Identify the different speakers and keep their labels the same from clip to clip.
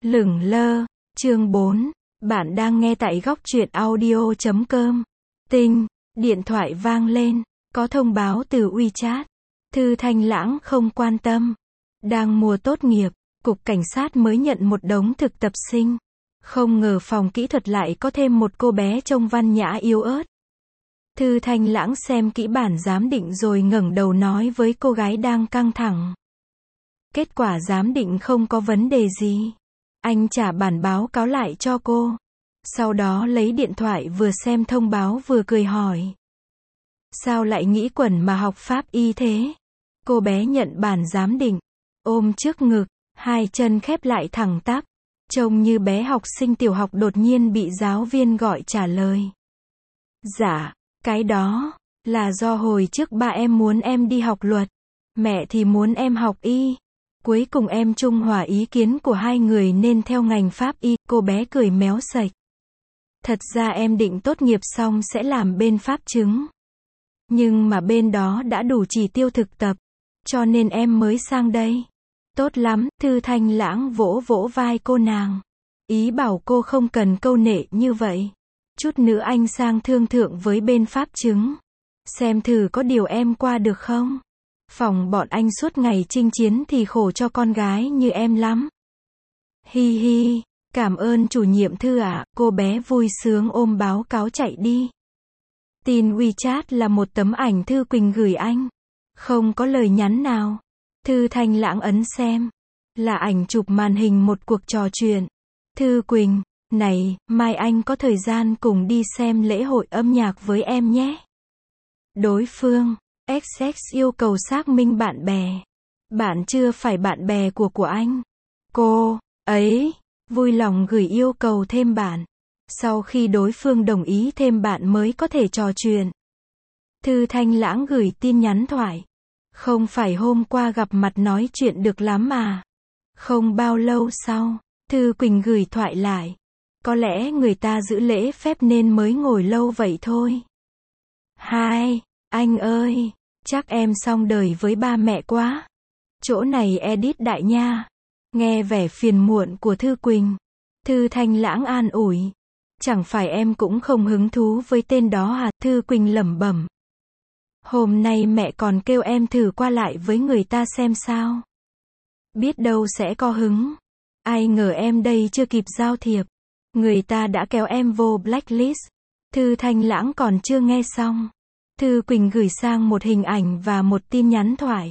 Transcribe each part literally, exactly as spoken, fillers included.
Speaker 1: Lửng lơ, chương bốn. Bạn đang nghe tại góc truyện audio chấm com. Tinh, điện thoại vang lên, có thông báo từ WeChat. Thư Thanh Lãng không quan tâm. Đang mùa tốt nghiệp, cục cảnh sát mới nhận một đống thực tập sinh. Không ngờ phòng kỹ thuật lại có thêm một cô bé trông văn nhã yếu ớt. Thư Thanh Lãng xem kỹ bản giám định rồi ngẩng đầu nói với cô gái đang căng thẳng. Kết quả giám định không có vấn đề gì. Anh trả bản báo cáo lại cho cô. Sau đó lấy điện thoại vừa xem thông báo vừa cười hỏi. Sao lại nghĩ quẩn mà học pháp y thế? Cô bé nhận bản giám định, ôm trước ngực, hai chân khép lại thẳng tắp. Trông như bé học sinh tiểu học đột nhiên bị giáo viên gọi trả lời. Dạ, cái đó là do hồi trước ba em muốn em đi học luật, mẹ thì muốn em học y. Cuối cùng em trung hòa ý kiến của hai người nên theo ngành pháp y. Cô bé cười méo sạch. Thật ra em định tốt nghiệp xong sẽ làm bên pháp chứng. Nhưng mà bên đó đã đủ chỉ tiêu thực tập, cho nên em mới sang đây. Tốt lắm, Thư Thanh Lãng vỗ vỗ vai cô nàng. Ý bảo cô không cần câu nệ như vậy. Chút nữa anh sang thương thượng với bên pháp chứng. Xem thử có điều em qua được không? Phòng bọn anh suốt ngày chinh chiến thì khổ cho con gái như em lắm. Hi hi, cảm ơn chủ nhiệm Thư ạ, cô bé vui sướng ôm báo cáo chạy đi. Tin WeChat là một tấm ảnh Thư Quỳnh gửi anh. Không có lời nhắn nào. Thư Thanh Lãng ấn xem. Là ảnh chụp màn hình một cuộc trò chuyện. Thư Quỳnh, này, mai anh có thời gian cùng đi xem lễ hội âm nhạc với em nhé. Đối phương, ích ích yêu cầu xác minh bạn bè. Bạn chưa phải bạn bè của của anh. Cô ấy vui lòng gửi yêu cầu thêm bạn. Sau khi đối phương đồng ý thêm bạn mới có thể trò chuyện. Thư Thanh Lãng gửi tin nhắn thoại. Không phải hôm qua gặp mặt nói chuyện được lắm mà. Không bao lâu sau, Thư Quỳnh gửi thoại lại. Có lẽ người ta giữ lễ phép nên mới ngồi lâu vậy thôi. Hai, anh ơi, chắc em xong đời với ba mẹ quá. Chỗ này edit đại nha. Nghe vẻ phiền muộn của Thư Quỳnh. Thư Thanh Lãng an ủi. Chẳng phải em cũng không hứng thú với tên đó à? Thư Quỳnh lẩm bẩm. Hôm nay mẹ còn kêu em thử qua lại với người ta xem sao. Biết đâu sẽ có hứng. Ai ngờ em đây chưa kịp giao thiệp. Người ta đã kéo em vô blacklist. Thư Thanh Lãng còn chưa nghe xong. Thư Quỳnh gửi sang một hình ảnh và một tin nhắn thoại.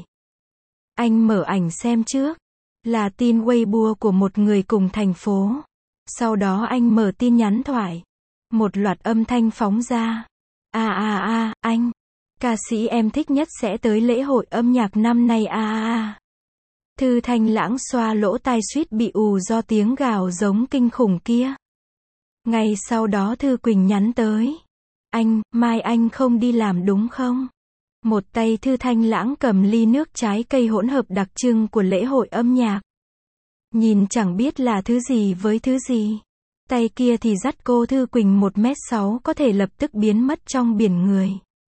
Speaker 1: Anh mở ảnh xem trước. Là tin Weibo của một người cùng thành phố. Sau đó anh mở tin nhắn thoại. Một loạt âm thanh phóng ra. À à à, anh. Ca sĩ em thích nhất sẽ tới lễ hội âm nhạc năm nay à à à. Thư Thanh Lãng xoa lỗ tai suýt bị ù do tiếng gào giống kinh khủng kia. Ngay sau đó Thư Quỳnh nhắn tới. Anh, mai anh không đi làm đúng không? Một tay Thư Thanh Lãng cầm ly nước trái cây hỗn hợp đặc trưng của lễ hội âm nhạc. Nhìn chẳng biết là thứ gì với thứ gì. Tay kia thì dắt cô Thư Quỳnh một mét sáu có thể lập tức biến mất trong biển người.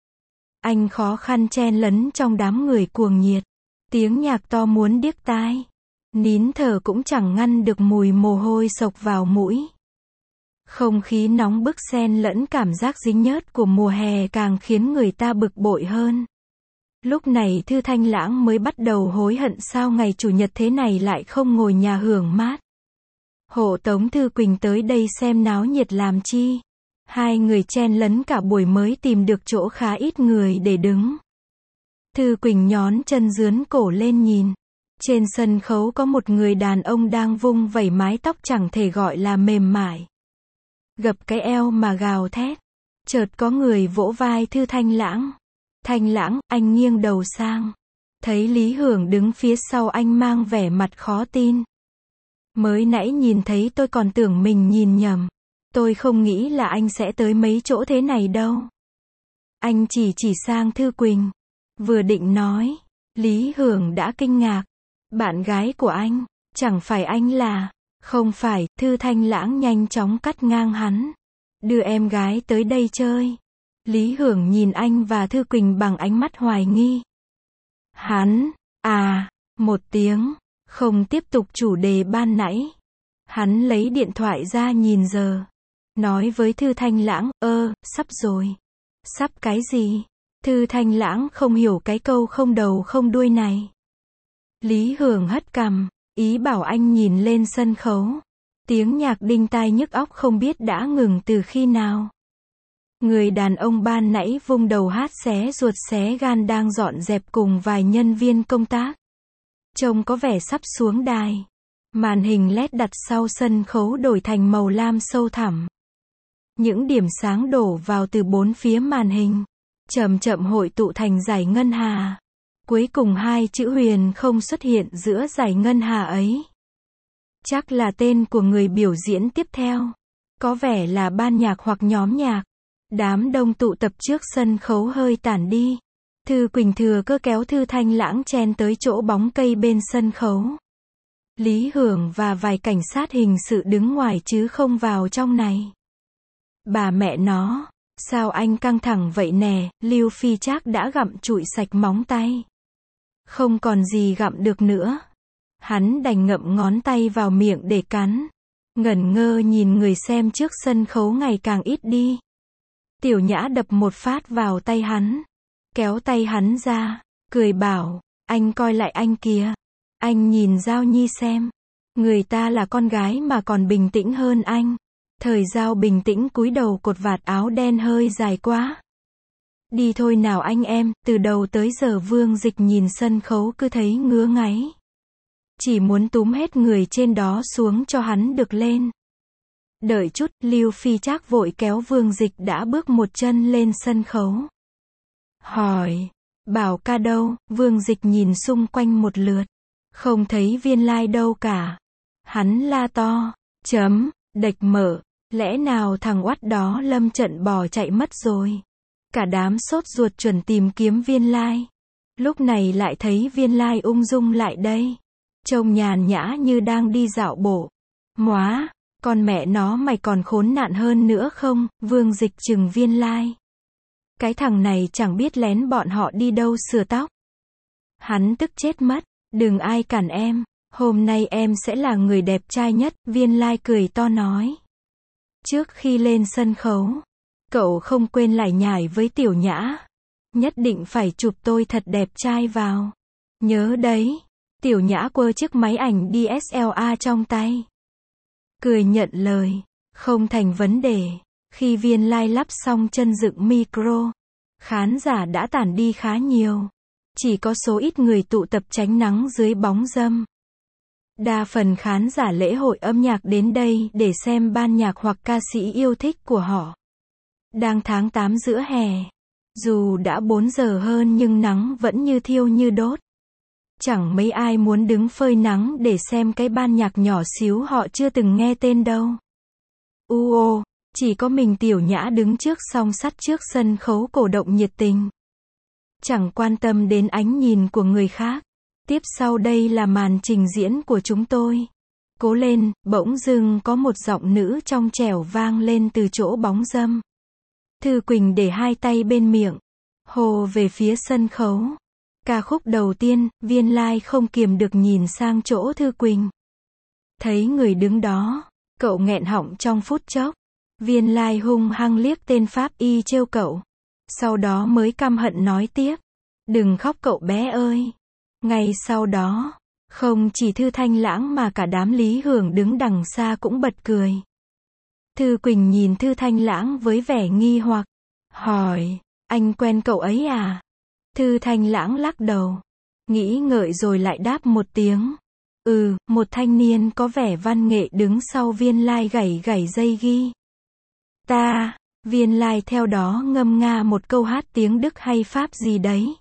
Speaker 1: Anh khó khăn chen lấn trong đám người cuồng nhiệt. Tiếng nhạc to muốn điếc tai. Nín thở cũng chẳng ngăn được mùi mồ hôi xộc vào mũi. Không khí nóng bức xen lẫn cảm giác dính nhớt của mùa hè càng khiến người ta bực bội hơn. Lúc này Thư Thanh Lãng mới bắt đầu hối hận sao ngày chủ nhật thế này lại không ngồi nhà hưởng mát. Hộ tống Thư Quỳnh tới đây xem náo nhiệt làm chi. Hai người chen lấn cả buổi mới tìm được chỗ khá ít người để đứng. Thư Quỳnh nhón chân dướn cổ lên nhìn. Trên sân khấu có một người đàn ông đang vung vẩy mái tóc chẳng thể gọi là mềm mại. Gập cái eo mà gào thét. Chợt có người vỗ vai Thư Thanh Lãng. Thanh Lãng, anh nghiêng đầu sang. Thấy Lý Hưởng đứng phía sau anh mang vẻ mặt khó tin. Mới nãy nhìn thấy tôi còn tưởng mình nhìn nhầm. Tôi không nghĩ là anh sẽ tới mấy chỗ thế này đâu. Anh chỉ chỉ sang Thư Quỳnh. Vừa định nói. Lý Hưởng đã kinh ngạc. Bạn gái của anh. Chẳng phải anh là. Không phải, Thư Thanh Lãng nhanh chóng cắt ngang hắn. Đưa em gái tới đây chơi. Lý Hưởng nhìn anh và Thư Quỳnh bằng ánh mắt hoài nghi. Hắn, à, một tiếng, không tiếp tục chủ đề ban nãy. Hắn lấy điện thoại ra nhìn giờ. Nói với Thư Thanh Lãng, ơ, sắp rồi. Sắp cái gì? Thư Thanh Lãng không hiểu cái câu không đầu không đuôi này. Lý Hưởng hất cằm, ý bảo anh nhìn lên sân khấu. Tiếng nhạc đinh tai nhức óc không biết đã ngừng từ khi nào. Người đàn ông ban nãy vung đầu hát xé ruột xé gan đang dọn dẹp cùng vài nhân viên công tác. Trông có vẻ sắp xuống đài. Màn hình led đặt sau sân khấu đổi thành màu lam sâu thẳm. Những điểm sáng đổ vào từ bốn phía màn hình, chậm chậm hội tụ thành dải ngân hà. Cuối cùng hai chữ huyền không xuất hiện giữa dải ngân hà ấy. Chắc là tên của người biểu diễn tiếp theo. Có vẻ là ban nhạc hoặc nhóm nhạc. Đám đông tụ tập trước sân khấu hơi tản đi. Thư Quỳnh thừa cơ kéo Thư Thanh Lãng chen tới chỗ bóng cây bên sân khấu. Lý Hưởng và vài cảnh sát hình sự đứng ngoài chứ không vào trong này. Bà mẹ nó, sao anh căng thẳng vậy nè, Lưu Phi Trác đã gặm trụi sạch móng tay. Không còn gì gặm được nữa. Hắn đành ngậm ngón tay vào miệng để cắn. Ngẩn ngơ nhìn người xem trước sân khấu ngày càng ít đi. Tiểu Nhã đập một phát vào tay hắn. Kéo tay hắn ra, cười bảo, anh coi lại anh kìa. Anh nhìn Giao Nhi xem. Người ta là con gái mà còn bình tĩnh hơn anh. Thời Giao bình tĩnh cúi đầu cột vạt áo đen hơi dài quá. Đi thôi nào anh em, từ đầu tới giờ Vương Dịch nhìn sân khấu cứ thấy ngứa ngáy. Chỉ muốn túm hết người trên đó xuống cho hắn được lên. Đợi chút, Lưu Phi Trác vội kéo Vương Dịch đã bước một chân lên sân khấu. Hỏi, bảo ca đâu? Vương Dịch nhìn xung quanh một lượt. Không thấy Viên Lai đâu cả. Hắn la to, chấm, đệch mở, lẽ nào thằng oắt đó lâm trận bỏ chạy mất rồi. Cả đám sốt ruột chuẩn tìm kiếm Viên Lai. Lúc này lại thấy Viên Lai ung dung lại đây. Trông nhàn nhã như đang đi dạo bộ. Móa, con mẹ nó mày còn khốn nạn hơn nữa không? Vương Dịch chừng Viên Lai. Cái thằng này chẳng biết lén bọn họ đi đâu sửa tóc. Hắn tức chết mất. Đừng ai cản em. Hôm nay em sẽ là người đẹp trai nhất. Viên Lai cười to nói. Trước khi lên sân khấu, cậu không quên lải nhải với Tiểu Nhã. Nhất định phải chụp tôi thật đẹp trai vào. Nhớ đấy. Tiểu Nhã quơ chiếc máy ảnh đê ét lờ a trong tay. Cười nhận lời. Không thành vấn đề. Khi Viên Lai lắp xong chân dựng micro, khán giả đã tản đi khá nhiều. Chỉ có số ít người tụ tập tránh nắng dưới bóng râm. Đa phần khán giả lễ hội âm nhạc đến đây để xem ban nhạc hoặc ca sĩ yêu thích của họ. Đang tháng tám giữa hè. Dù đã bốn giờ hơn nhưng nắng vẫn như thiêu như đốt. Chẳng mấy ai muốn đứng phơi nắng để xem cái ban nhạc nhỏ xíu họ chưa từng nghe tên đâu. U ô, chỉ có mình Tiểu Nhã đứng trước song sắt trước sân khấu cổ động nhiệt tình. Chẳng quan tâm đến ánh nhìn của người khác. Tiếp sau đây là màn trình diễn của chúng tôi. Cố lên, bỗng dưng có một giọng nữ trong trẻo vang lên từ chỗ bóng râm. Thư Quỳnh để hai tay bên miệng, hô về phía sân khấu. Ca khúc đầu tiên, Viên Lai không kiềm được nhìn sang chỗ Thư Quỳnh. Thấy người đứng đó, cậu nghẹn họng trong phút chốc. Viên Lai hung hăng liếc tên Pháp y trêu cậu. Sau đó mới căm hận nói tiếp. Đừng khóc cậu bé ơi. Ngay sau đó, không chỉ Thư Thanh Lãng mà cả đám Lý Hưởng đứng đằng xa cũng bật cười. Thư Quỳnh nhìn Thư Thanh Lãng với vẻ nghi hoặc. Hỏi, anh quen cậu ấy à? Thư Thanh Lãng lắc đầu. Nghĩ ngợi rồi lại đáp một tiếng. Ừ, một thanh niên có vẻ văn nghệ đứng sau Viên Lai gảy gảy dây ghi. Ta, Viên Lai theo đó ngâm nga một câu hát tiếng Đức hay Pháp gì đấy.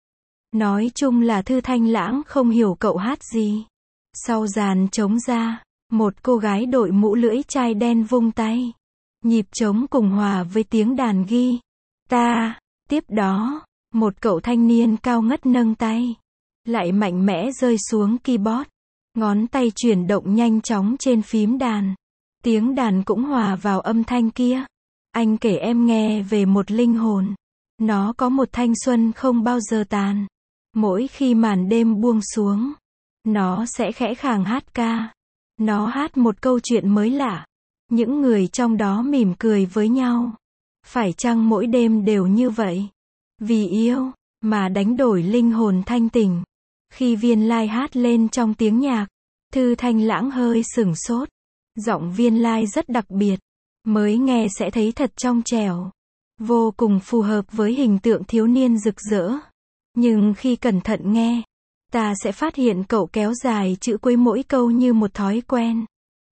Speaker 1: Nói chung là Thư Thanh Lãng không hiểu cậu hát gì. Sau dàn trống ra, một cô gái đội mũ lưỡi chai đen vung tay. Nhịp trống cùng hòa với tiếng đàn ghi. Ta, tiếp đó, một cậu thanh niên cao ngất nâng tay. Lại mạnh mẽ rơi xuống keyboard. Ngón tay chuyển động nhanh chóng trên phím đàn. Tiếng đàn cũng hòa vào âm thanh kia. Anh kể em nghe về một linh hồn. Nó có một thanh xuân không bao giờ tàn. Mỗi khi màn đêm buông xuống, nó sẽ khẽ khàng hát ca. Nó hát một câu chuyện mới lạ. Những người trong đó mỉm cười với nhau. Phải chăng mỗi đêm đều như vậy? Vì yêu mà đánh đổi linh hồn thanh tình. Khi Viên Lai hát lên trong tiếng nhạc, Thư Thanh Lãng hơi sửng sốt. Giọng Viên Lai rất đặc biệt. Mới nghe sẽ thấy thật trong trẻo. Vô cùng phù hợp với hình tượng thiếu niên rực rỡ. Nhưng khi cẩn thận nghe, ta sẽ phát hiện cậu kéo dài chữ cuối mỗi câu như một thói quen.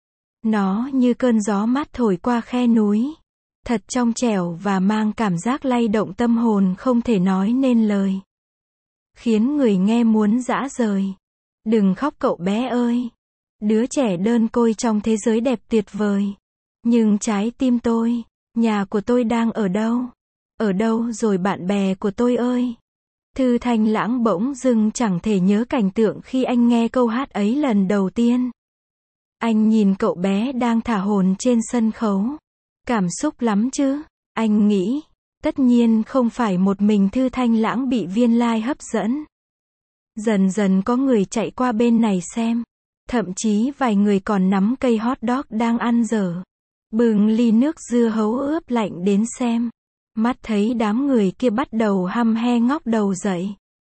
Speaker 1: Nó như cơn gió mát thổi qua khe núi. Thật trong trẻo và mang cảm giác lay động tâm hồn không thể nói nên lời. Khiến người nghe muốn rã rời. Đừng khóc cậu bé ơi. Đứa trẻ đơn côi trong thế giới đẹp tuyệt vời. Nhưng trái tim tôi, nhà của tôi đang ở đâu? Ở đâu rồi bạn bè của tôi ơi? Thư Thanh Lãng bỗng dưng chẳng thể nhớ cảnh tượng khi anh nghe câu hát ấy lần đầu tiên. Anh nhìn cậu bé đang thả hồn trên sân khấu. Cảm xúc lắm chứ? Anh nghĩ, tất nhiên không phải một mình Thư Thanh Lãng bị Viên Lai hấp dẫn. Dần dần có người chạy qua bên này xem. Thậm chí vài người còn nắm cây hot dog đang ăn dở. Bưng ly nước dưa hấu ướp lạnh đến xem. Mắt thấy đám người kia bắt đầu hăm he ngóc đầu dậy.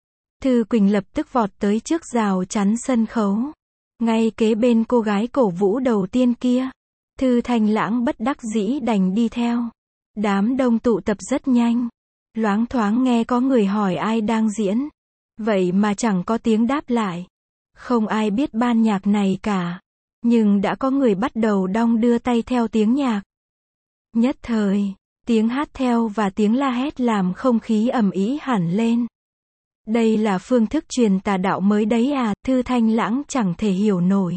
Speaker 1: Thư Quỳnh lập tức vọt tới trước rào chắn sân khấu. Ngay kế bên cô gái cổ vũ đầu tiên kia. Thư Thanh Lãng bất đắc dĩ đành đi theo. Đám đông tụ tập rất nhanh. Loáng thoáng nghe có người hỏi ai đang diễn. Vậy mà chẳng có tiếng đáp lại. Không ai biết ban nhạc này cả. Nhưng đã có người bắt đầu đong đưa tay theo tiếng nhạc. Nhất thời, tiếng hát theo và tiếng la hét làm không khí ầm ĩ hẳn lên. Đây là phương thức truyền tà đạo mới đấy à, Thư Thanh Lãng chẳng thể hiểu nổi.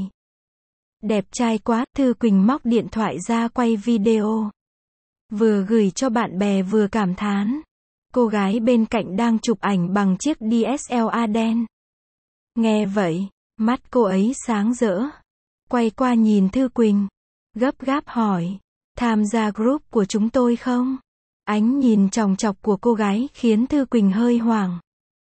Speaker 1: Đẹp trai quá, Thư Quỳnh móc điện thoại ra quay video. Vừa gửi cho bạn bè vừa cảm thán. Cô gái bên cạnh đang chụp ảnh bằng chiếc đê ét lờ rờ đen. Nghe vậy, mắt cô ấy sáng rỡ. Quay qua nhìn Thư Quỳnh. Gấp gáp hỏi. Tham gia group của chúng tôi không? Ánh nhìn chòng chọc của cô gái khiến Thư Quỳnh hơi hoảng.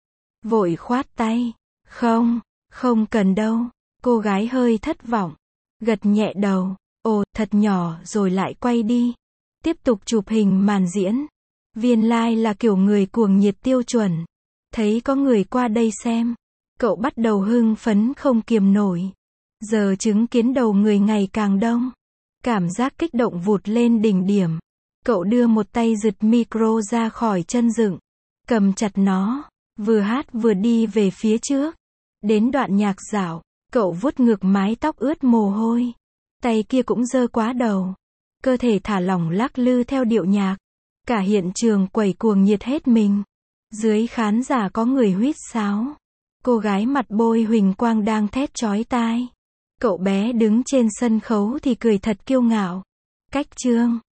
Speaker 1: Vội khoát tay. Không, không cần đâu. Cô gái hơi thất vọng. Gật nhẹ đầu. Ồ, thật nhỏ rồi lại quay đi. Tiếp tục chụp hình màn diễn. Viên Lai là kiểu người cuồng nhiệt tiêu chuẩn. Thấy có người qua đây xem. Cậu bắt đầu hưng phấn không kiềm nổi. Giờ chứng kiến đầu người ngày càng đông. Cảm giác kích động vụt lên đỉnh điểm. Cậu đưa một tay giật micro ra khỏi chân dựng. Cầm chặt nó. Vừa hát vừa đi về phía trước. Đến đoạn nhạc dạo. Cậu vuốt ngược mái tóc ướt mồ hôi. Tay kia cũng giơ quá đầu. Cơ thể thả lỏng lắc lư theo điệu nhạc. Cả hiện trường quẩy cuồng nhiệt hết mình. Dưới khán giả có người huýt sáo. Cô gái mặt bôi huỳnh quang đang thét chói tai. Cậu bé đứng trên sân khấu thì cười thật kiêu ngạo. Cách chương